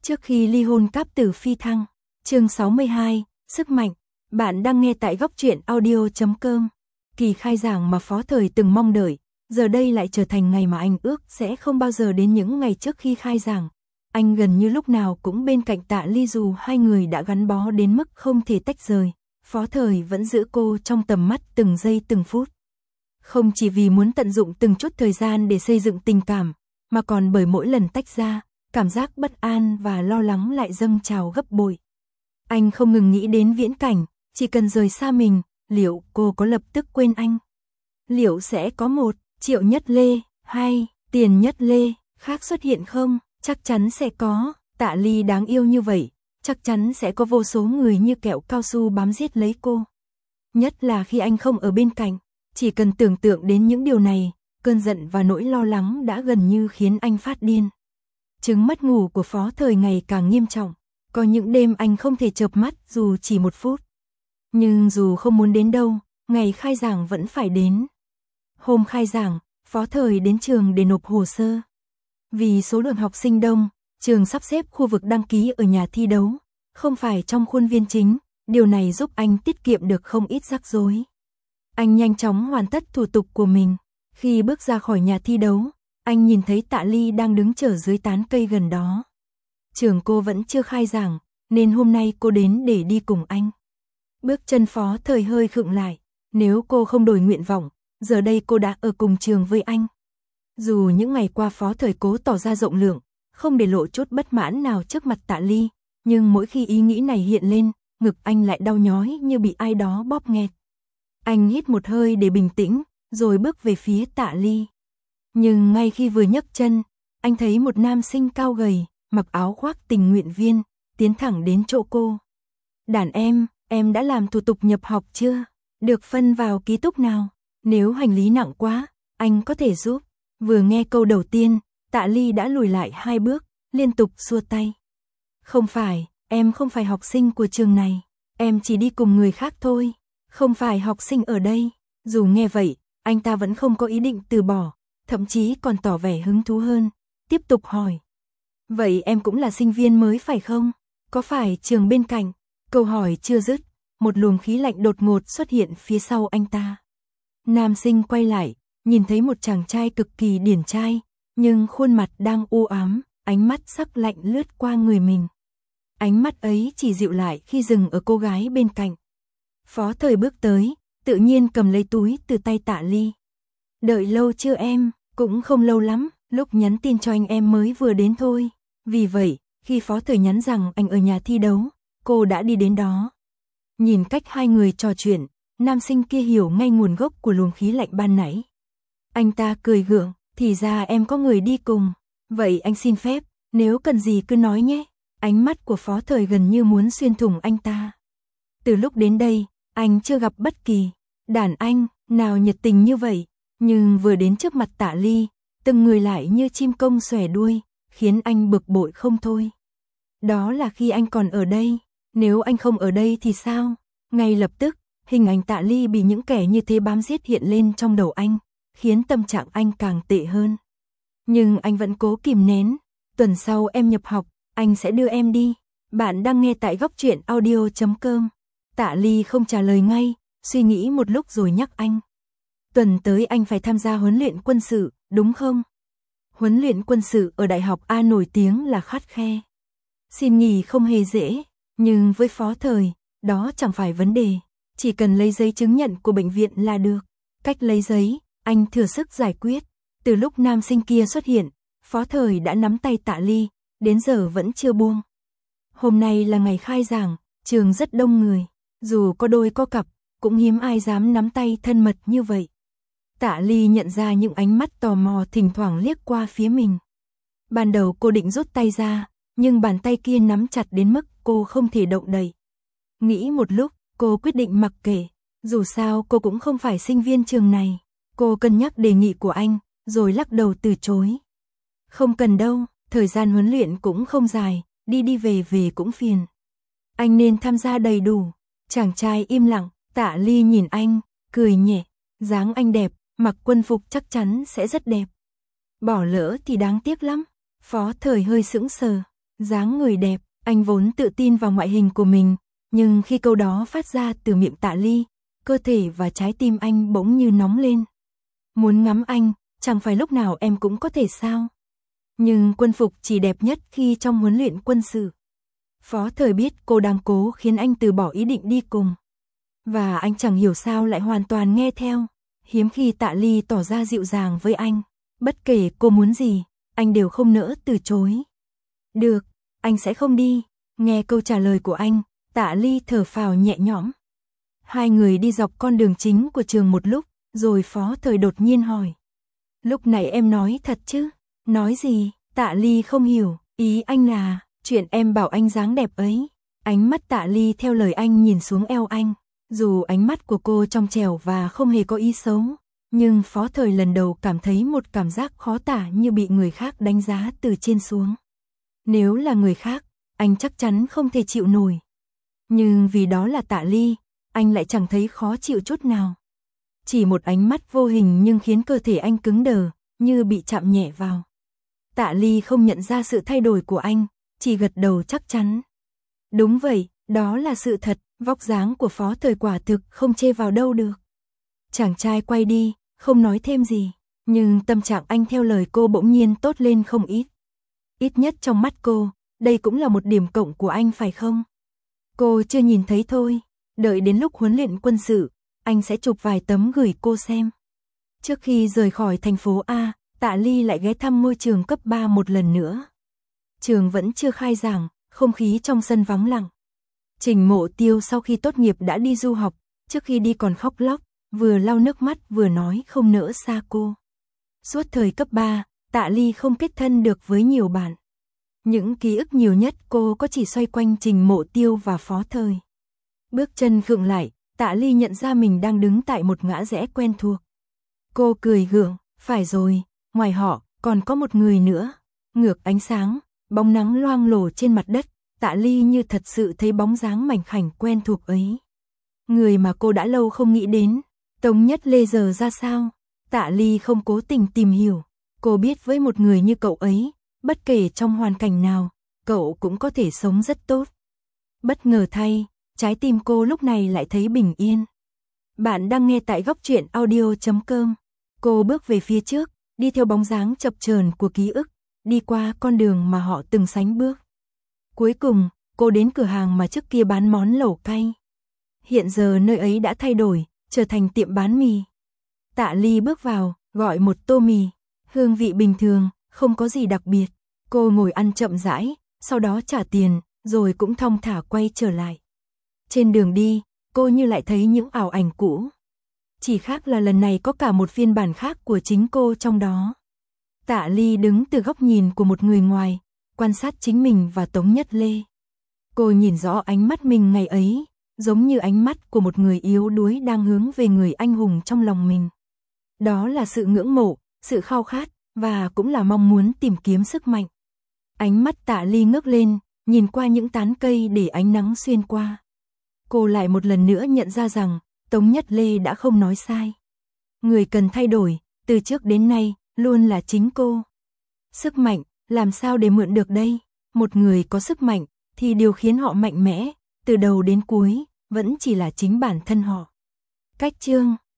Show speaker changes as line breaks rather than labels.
Trước khi ly hôn cáp tử phi thăng, chương 62, sức mạnh. Bạn đang nghe tại góc truyện audio.com. Kỳ khai giảng mà Phó Thời từng mong đợi, giờ đây lại trở thành ngày mà anh ước sẽ không bao giờ đến. Những ngày trước khi khai giảng, anh gần như lúc nào cũng bên cạnh Tạ Ly, dù hai người đã gắn bó đến mức không thể tách rời. Phó Thời vẫn giữ cô trong tầm mắt từng giây từng phút. Không chỉ vì muốn tận dụng từng chút thời gian để xây dựng tình cảm, mà còn bởi mỗi lần tách ra, cảm giác bất an và lo lắng lại dâng trào gấp bội. Anh không ngừng nghĩ đến viễn cảnh, chỉ cần rời xa mình, liệu cô có lập tức quên anh? Liệu sẽ có một Triệu Nhất Lê, hay Tiền Nhất Lê khác xuất hiện không? Chắc chắn sẽ có. Tạ Ly đáng yêu như vậy, chắc chắn sẽ có vô số người như kẹo cao su bám giết lấy cô. Nhất là khi anh không ở bên cạnh, chỉ cần tưởng tượng đến những điều này, cơn giận và nỗi lo lắng đã gần như khiến anh phát điên. Chứng mất ngủ của Phó Thời ngày càng nghiêm trọng, có những đêm anh không thể chợp mắt dù chỉ một phút. Nhưng dù không muốn đến đâu, ngày khai giảng vẫn phải đến. Hôm khai giảng, Phó Thời đến trường để nộp hồ sơ. Vì số lượng học sinh đông, trường sắp xếp khu vực đăng ký ở nhà thi đấu, không phải trong khuôn viên chính, điều này giúp anh tiết kiệm được không ít rắc rối. Anh nhanh chóng hoàn tất thủ tục của mình. Khi bước ra khỏi nhà thi đấu, anh nhìn thấy Tạ Ly đang đứng chờ dưới tán cây gần đó. Trường cô vẫn chưa khai giảng, nên hôm nay cô đến để đi cùng anh. Bước chân Phó Thời hơi khựng lại, nếu cô không đổi nguyện vọng, giờ đây cô đã ở cùng trường với anh. Dù những ngày qua Phó Thời cố tỏ ra rộng lượng, không để lộ chút bất mãn nào trước mặt Tạ Ly, nhưng mỗi khi ý nghĩ này hiện lên, ngực anh lại đau nhói như bị ai đó bóp nghẹt. Anh hít một hơi để bình tĩnh, rồi bước về phía Tạ Ly. Nhưng ngay khi vừa nhấc chân, anh thấy một nam sinh cao gầy, mặc áo khoác tình nguyện viên, tiến thẳng đến chỗ cô. Đàn em đã làm thủ tục nhập học chưa? Được phân vào ký túc nào? Nếu hành lý nặng quá, anh có thể giúp. Vừa nghe câu đầu tiên, Tạ Ly đã lùi lại 2 bước, liên tục xua tay. Không phải, em không phải học sinh của trường này, em chỉ đi cùng người khác thôi, không phải học sinh ở đây. Dù nghe vậy, anh ta vẫn không có ý định từ bỏ, thậm chí còn tỏ vẻ hứng thú hơn, tiếp tục hỏi. Vậy em cũng là sinh viên mới phải không? Có phải trường bên cạnh? Câu hỏi chưa dứt, một luồng khí lạnh đột ngột xuất hiện phía sau anh ta. Nam sinh quay lại, nhìn thấy một chàng trai cực kỳ điển trai, nhưng khuôn mặt đang u ám, ánh mắt sắc lạnh lướt qua người mình. Ánh mắt ấy chỉ dịu lại khi dừng ở cô gái bên cạnh. Phó Thời bước tới, tự nhiên cầm lấy túi từ tay Tạ Ly. Đợi lâu chưa em? Cũng không lâu lắm, lúc nhắn tin cho anh em mới vừa đến thôi. Vì vậy, khi Phó Thời nhắn rằng anh ở nhà thi đấu, cô đã đi đến đó. Nhìn cách hai người trò chuyện, nam sinh kia hiểu ngay nguồn gốc của luồng khí lạnh ban nãy. Anh ta cười gượng, thì ra em có người đi cùng. Vậy anh xin phép, nếu cần gì cứ nói nhé. Ánh mắt của Phó Thời gần như muốn xuyên thủng anh ta. Từ lúc đến đây, anh chưa gặp bất kỳ đàn anh nào nhiệt tình như vậy, nhưng vừa đến trước mặt Tạ Ly, từng người lại như chim công xòe đuôi, khiến anh bực bội không thôi. Đó là khi anh còn ở đây, nếu anh không ở đây thì sao? Ngay lập tức, hình ảnh Tạ Ly bị những kẻ như thế bám giết hiện lên trong đầu anh, khiến tâm trạng anh càng tệ hơn. Nhưng anh vẫn cố kìm nén. Tuần sau em nhập học, anh sẽ đưa em đi. Bạn đang nghe tại góc truyện audio.com. Tạ Ly không trả lời ngay, suy nghĩ một lúc rồi nhắc anh. Tuần tới anh phải tham gia huấn luyện quân sự, đúng không? Huấn luyện quân sự ở Đại học A nổi tiếng là khắt khe. Xin nghỉ không hề dễ, nhưng với Phó Thời, đó chẳng phải vấn đề. Chỉ cần lấy giấy chứng nhận của bệnh viện là được. Cách lấy giấy, anh thừa sức giải quyết. Từ lúc nam sinh kia xuất hiện, Phó Thời đã nắm tay Tạ Ly, đến giờ vẫn chưa buông. Hôm nay là ngày khai giảng, trường rất đông người. Dù có đôi có cặp, cũng hiếm ai dám nắm tay thân mật như vậy. Tạ Ly nhận ra những ánh mắt tò mò thỉnh thoảng liếc qua phía mình. Ban đầu cô định rút tay ra, nhưng bàn tay kia nắm chặt đến mức cô không thể động đậy. Nghĩ một lúc, cô quyết định mặc kệ. Dù sao cô cũng không phải sinh viên trường này. Cô cân nhắc đề nghị của anh, rồi lắc đầu từ chối. Không cần đâu, thời gian huấn luyện cũng không dài, đi về cũng phiền. Anh nên tham gia đầy đủ. Chàng trai im lặng, Tạ Ly nhìn anh, cười nhẹ. Dáng anh đẹp, mặc quân phục chắc chắn sẽ rất đẹp. Bỏ lỡ thì đáng tiếc lắm. Phó Thời hơi sững sờ. Dáng người đẹp, anh vốn tự tin vào ngoại hình của mình, nhưng khi câu đó phát ra từ miệng Tạ Ly, cơ thể và trái tim anh bỗng như nóng lên. Muốn ngắm anh, chẳng phải lúc nào em cũng có thể sao? Nhưng quân phục chỉ đẹp nhất khi trong huấn luyện quân sự. Phó Thời biết cô đang cố khiến anh từ bỏ ý định đi cùng. Và anh chẳng hiểu sao lại hoàn toàn nghe theo. Hiếm khi Tạ Ly tỏ ra dịu dàng với anh. Bất kể cô muốn gì, anh đều không nỡ từ chối. Được, anh sẽ không đi. Nghe câu trả lời của anh, Tạ Ly thở phào nhẹ nhõm. Hai người đi dọc con đường chính của trường một lúc, rồi Phó Thời đột nhiên hỏi. Lúc này em nói thật chứ? Nói gì? Tạ Ly không hiểu, ý anh là, chuyện em bảo anh dáng đẹp ấy. Ánh mắt Tạ Ly theo lời anh nhìn xuống eo anh. Dù ánh mắt của cô trong trẻo và không hề có ý xấu, nhưng Phó Thời lần đầu cảm thấy một cảm giác khó tả như bị người khác đánh giá từ trên xuống. Nếu là người khác, anh chắc chắn không thể chịu nổi. Nhưng vì đó là Tạ Ly, anh lại chẳng thấy khó chịu chút nào. Chỉ một ánh mắt vô hình nhưng khiến cơ thể anh cứng đờ, như bị chạm nhẹ vào. Tạ Ly không nhận ra sự thay đổi của anh, chỉ gật đầu chắc chắn. Đúng vậy, đó là sự thật, vóc dáng của Phó Thời quả thực không chê vào đâu được. Chàng trai quay đi, không nói thêm gì, nhưng tâm trạng anh theo lời cô bỗng nhiên tốt lên không ít. Ít nhất trong mắt cô, đây cũng là một điểm cộng của anh phải không? Cô chưa nhìn thấy thôi, đợi đến lúc huấn luyện quân sự, anh sẽ chụp vài tấm gửi cô xem. Trước khi rời khỏi thành phố A, Tạ Ly lại ghé thăm ngôi trường cấp 3 một lần nữa. Trường vẫn chưa khai giảng, không khí trong sân vắng lặng. Trình Mộ Tiêu sau khi tốt nghiệp đã đi du học, trước khi đi còn khóc lóc, vừa lau nước mắt vừa nói không nỡ xa cô. Suốt thời cấp 3, Tạ Ly không kết thân được với nhiều bạn. Những ký ức nhiều nhất cô có chỉ xoay quanh Trình Mộ Tiêu và Phó Thời. Bước chân khựng lại, Tạ Ly nhận ra mình đang đứng tại một ngã rẽ quen thuộc. Cô cười gượng, phải rồi, ngoài họ, còn có một người nữa. Ngược ánh sáng, bóng nắng loang lổ trên mặt đất, Tạ Ly như thật sự thấy bóng dáng mảnh khảnh quen thuộc ấy. Người mà cô đã lâu không nghĩ đến, Tống Nhất Lê giờ ra sao? Tạ Ly không cố tình tìm hiểu. Cô biết với một người như cậu ấy, bất kể trong hoàn cảnh nào, cậu cũng có thể sống rất tốt. Bất ngờ thay, trái tim cô lúc này lại thấy bình yên. Bạn đang nghe tại góc truyện audio.com. Cô bước về phía trước, đi theo bóng dáng chập chờn của ký ức, đi qua con đường mà họ từng sánh bước. Cuối cùng, cô đến cửa hàng mà trước kia bán món lẩu cay. Hiện giờ nơi ấy đã thay đổi, trở thành tiệm bán mì. Tạ Ly bước vào, gọi một tô mì. Hương vị bình thường, không có gì đặc biệt. Cô ngồi ăn chậm rãi, sau đó trả tiền, rồi cũng thong thả quay trở lại. Trên đường đi, cô như lại thấy những ảo ảnh cũ. Chỉ khác là lần này có cả một phiên bản khác của chính cô trong đó. Tạ Ly đứng từ góc nhìn của một người ngoài, quan sát chính mình và Tống Nhất Lê. Cô nhìn rõ ánh mắt mình ngày ấy, giống như ánh mắt của một người yếu đuối đang hướng về người anh hùng trong lòng mình. Đó là sự ngưỡng mộ, sự khao khát, và cũng là mong muốn tìm kiếm sức mạnh. Ánh mắt Tạ Ly ngước lên, nhìn qua những tán cây để ánh nắng xuyên qua. Cô lại một lần nữa nhận ra rằng, Tống Nhất Lê đã không nói sai. Người cần thay đổi, từ trước đến nay, luôn là chính cô. Sức mạnh, làm sao để mượn được đây? Một người có sức mạnh, thì điều khiến họ mạnh mẽ, từ đầu đến cuối, vẫn chỉ là chính bản thân họ. Cách chương